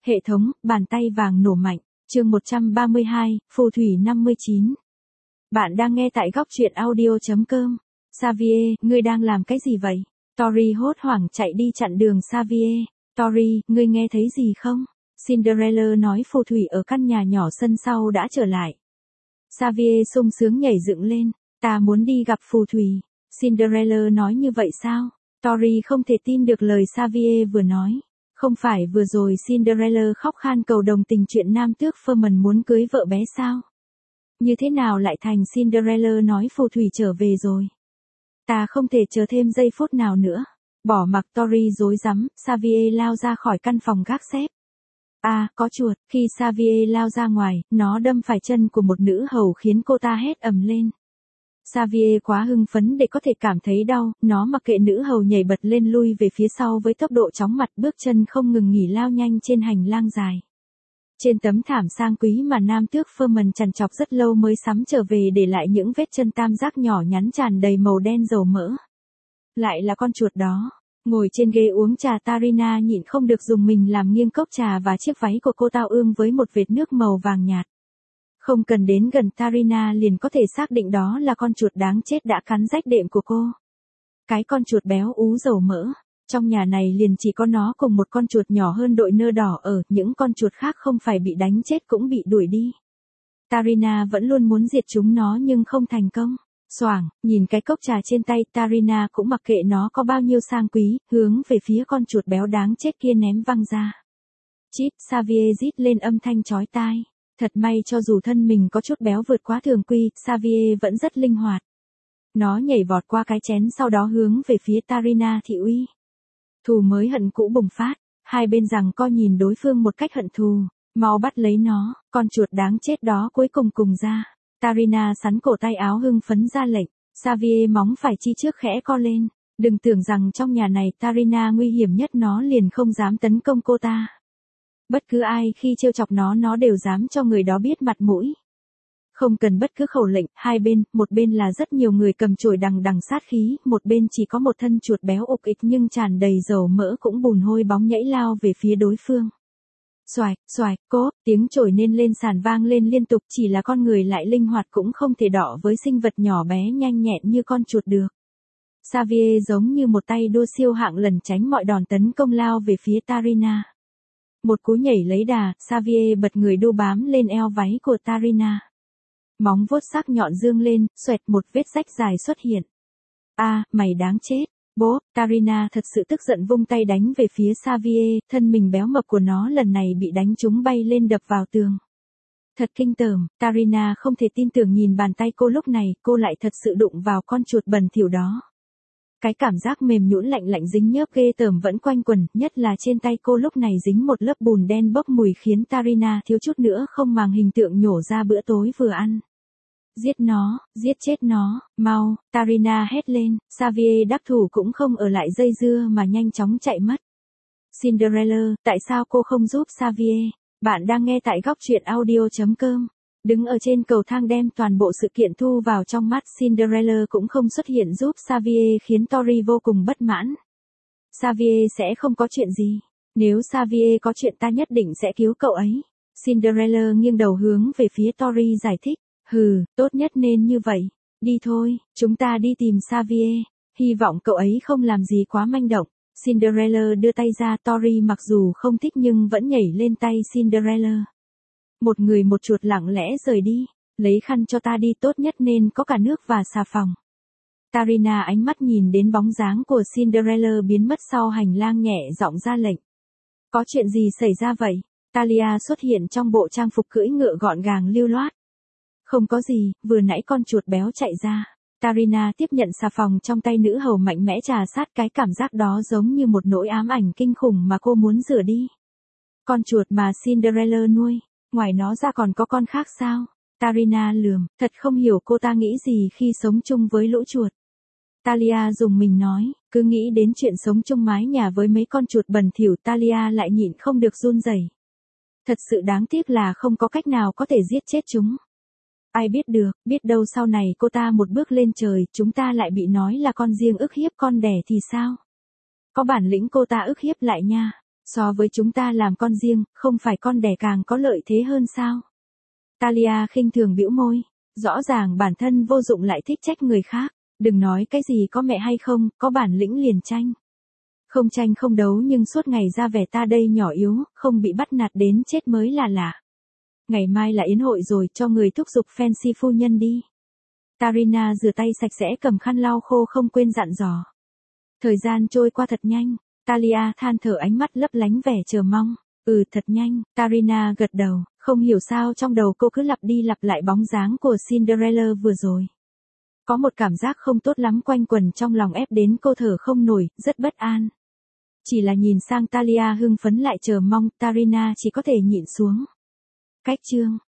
Hệ thống, bàn tay vàng nổ mạnh, chương 132, phù thủy 59. Bạn đang nghe tại góc truyện audio.com. Xavier, ngươi đang làm cái gì vậy? Tori hốt hoảng chạy đi chặn đường Xavier. Tori, ngươi nghe thấy gì không? Cinderella nói phù thủy ở căn nhà nhỏ sân sau đã trở lại. Xavier sung sướng nhảy dựng lên, ta muốn đi gặp phù thủy. Cinderella nói như vậy sao? Tori không thể tin được lời Xavier vừa nói. Không phải vừa rồi Cinderella khóc khan cầu đồng tình chuyện nam tước Ferman muốn cưới vợ bé sao? Như thế nào lại thành Cinderella nói phù thủy trở về rồi? Ta không thể chờ thêm giây phút nào nữa. Bỏ mặc Tori rối rắm, Xavier lao ra khỏi căn phòng gác xếp. Có chuột. Khi Xavier lao ra ngoài, nó đâm phải chân của một nữ hầu khiến cô ta hét ầm lên. Xavier quá hưng phấn để có thể cảm thấy đau, nó mặc kệ nữ hầu nhảy bật lên lui về phía sau với tốc độ chóng mặt, bước chân không ngừng nghỉ lao nhanh trên hành lang dài. Trên tấm thảm sang quý mà nam tước Ferman trằn trọc rất lâu mới sắm trở về để lại những vết chân tam giác nhỏ nhắn tràn đầy màu đen dầu mỡ. Lại là con chuột đó. Ngồi trên ghế uống trà, Tarina nhịn không được dùng mình làm nghiêng cốc trà và chiếc váy của cô ta ương với một vệt nước màu vàng nhạt. Không cần đến gần Tarina liền có thể xác định đó là con chuột đáng chết đã cắn rách đệm của cô. Cái con chuột béo ú dầu mỡ. Trong nhà này liền chỉ có nó cùng một con chuột nhỏ hơn đội nơ đỏ ở, những con chuột khác không phải bị đánh chết cũng bị đuổi đi. Tarina vẫn luôn muốn diệt chúng nó nhưng không thành công. Xoảng, nhìn cái cốc trà trên tay, Tarina cũng mặc kệ nó có bao nhiêu sang quý, hướng về phía con chuột béo đáng chết kia ném văng ra. Chít, Xavier rít lên âm thanh chói tai. Thật may cho dù thân mình có chút béo vượt quá thường quy, Xavier vẫn rất linh hoạt. Nó nhảy vọt qua cái chén sau đó hướng về phía Tarina thị uy. Thù mới hận cũ bùng phát, hai bên giằng co nhìn đối phương một cách hận thù, mau bắt lấy nó, con chuột đáng chết đó cuối cùng cùng ra. Tarina sắn cổ tay áo hưng phấn ra lệnh, Xavier móng phải chi trước khẽ co lên, đừng tưởng rằng trong nhà này Tarina nguy hiểm nhất nó liền không dám tấn công cô ta. Bất cứ ai khi trêu chọc nó đều dám cho người đó biết mặt mũi. Không cần bất cứ khẩu lệnh, hai bên, một bên là rất nhiều người cầm chổi đằng đằng sát khí, một bên chỉ có một thân chuột béo ục ịch nhưng tràn đầy dầu mỡ cũng bùn hôi bóng nhảy lao về phía đối phương. Xoài, xoài, cố, tiếng chổi nên lên sàn vang lên liên tục, chỉ là con người lại linh hoạt cũng không thể đọ với sinh vật nhỏ bé nhanh nhẹn như con chuột được. Xavier giống như một tay đua siêu hạng lẩn tránh mọi đòn tấn công lao về phía Tarina. Một cú nhảy lấy đà, Xavier bật người đu bám lên eo váy của Tarina. Móng vuốt sắc nhọn dương lên, xoẹt một vết rách dài xuất hiện. Mày đáng chết. Bố, Tarina thật sự tức giận vung tay đánh về phía Xavier, thân mình béo mập của nó lần này bị đánh trúng bay lên đập vào tường. Thật kinh tởm, Tarina không thể tin tưởng nhìn bàn tay cô lúc này, cô lại thật sự đụng vào con chuột bẩn thỉu đó. Cái cảm giác mềm nhũn lạnh lạnh dính nhớp ghê tởm vẫn quanh quẩn, nhất là trên tay cô lúc này dính một lớp bùn đen bốc mùi khiến Tarina thiếu chút nữa không màng hình tượng nhổ ra bữa tối vừa ăn. Giết nó, giết chết nó, mau, Tarina hét lên, Xavier đắc thủ cũng không ở lại dây dưa mà nhanh chóng chạy mất. Cinderella, tại sao cô không giúp Xavier? Bạn đang nghe tại góc truyện audio.com. Đứng ở trên cầu thang đem toàn bộ sự kiện thu vào trong mắt, Cinderella cũng không xuất hiện giúp Xavier khiến Tori vô cùng bất mãn. Xavier sẽ không có chuyện gì. Nếu Xavier có chuyện ta nhất định sẽ cứu cậu ấy. Cinderella nghiêng đầu hướng về phía Tori giải thích. Tốt nhất nên như vậy. Đi thôi, chúng ta đi tìm Xavier. Hy vọng cậu ấy không làm gì quá manh động. Cinderella đưa tay ra, Tori mặc dù không thích nhưng vẫn nhảy lên tay Cinderella. Một người một chuột lặng lẽ rời đi. Lấy khăn cho ta đi, tốt nhất nên có cả nước và xà phòng. Tarina ánh mắt nhìn đến bóng dáng của Cinderella biến mất sau hành lang nhẹ giọng ra lệnh. Có chuyện gì xảy ra vậy? Talia xuất hiện trong bộ trang phục cưỡi ngựa gọn gàng lưu loát. Không có gì, vừa nãy con chuột béo chạy ra. Tarina tiếp nhận xà phòng trong tay nữ hầu mạnh mẽ trà sát, cái cảm giác đó giống như một nỗi ám ảnh kinh khủng mà cô muốn rửa đi. Con chuột mà Cinderella nuôi, ngoài nó ra còn có con khác sao? Tarina lườm, thật không hiểu cô ta nghĩ gì khi sống chung với lũ chuột. Talia dùng mình nói, cứ nghĩ đến chuyện sống chung mái nhà với mấy con chuột bẩn thỉu, Talia lại nhịn không được run rẩy. Thật sự đáng tiếc là không có cách nào có thể giết chết chúng. Ai biết được, biết đâu sau này cô ta một bước lên trời, chúng ta lại bị nói là con riêng ức hiếp con đẻ thì sao? Có bản lĩnh cô ta ức hiếp lại nha. So với chúng ta làm con riêng, không phải con đẻ càng có lợi thế hơn sao? Talia khinh thường bĩu môi. Rõ ràng bản thân vô dụng lại thích trách người khác. Đừng nói cái gì có mẹ hay không, có bản lĩnh liền tranh. Không tranh không đấu nhưng suốt ngày ra vẻ ta đây nhỏ yếu, không bị bắt nạt đến chết mới là lạ. Ngày mai là yến hội rồi, cho người thúc giục Fancy phu nhân đi. Tarina rửa tay sạch sẽ cầm khăn lau khô không quên dặn dò. Thời gian trôi qua thật nhanh, Talia than thở ánh mắt lấp lánh vẻ chờ mong. Thật nhanh, Tarina gật đầu, không hiểu sao trong đầu cô cứ lặp đi lặp lại bóng dáng của Cinderella vừa rồi. Có một cảm giác không tốt lắm quanh quẩn trong lòng ép đến cô thở không nổi, rất bất an. Chỉ là nhìn sang Talia hưng phấn lại chờ mong, Tarina chỉ có thể nhịn xuống. Cách chương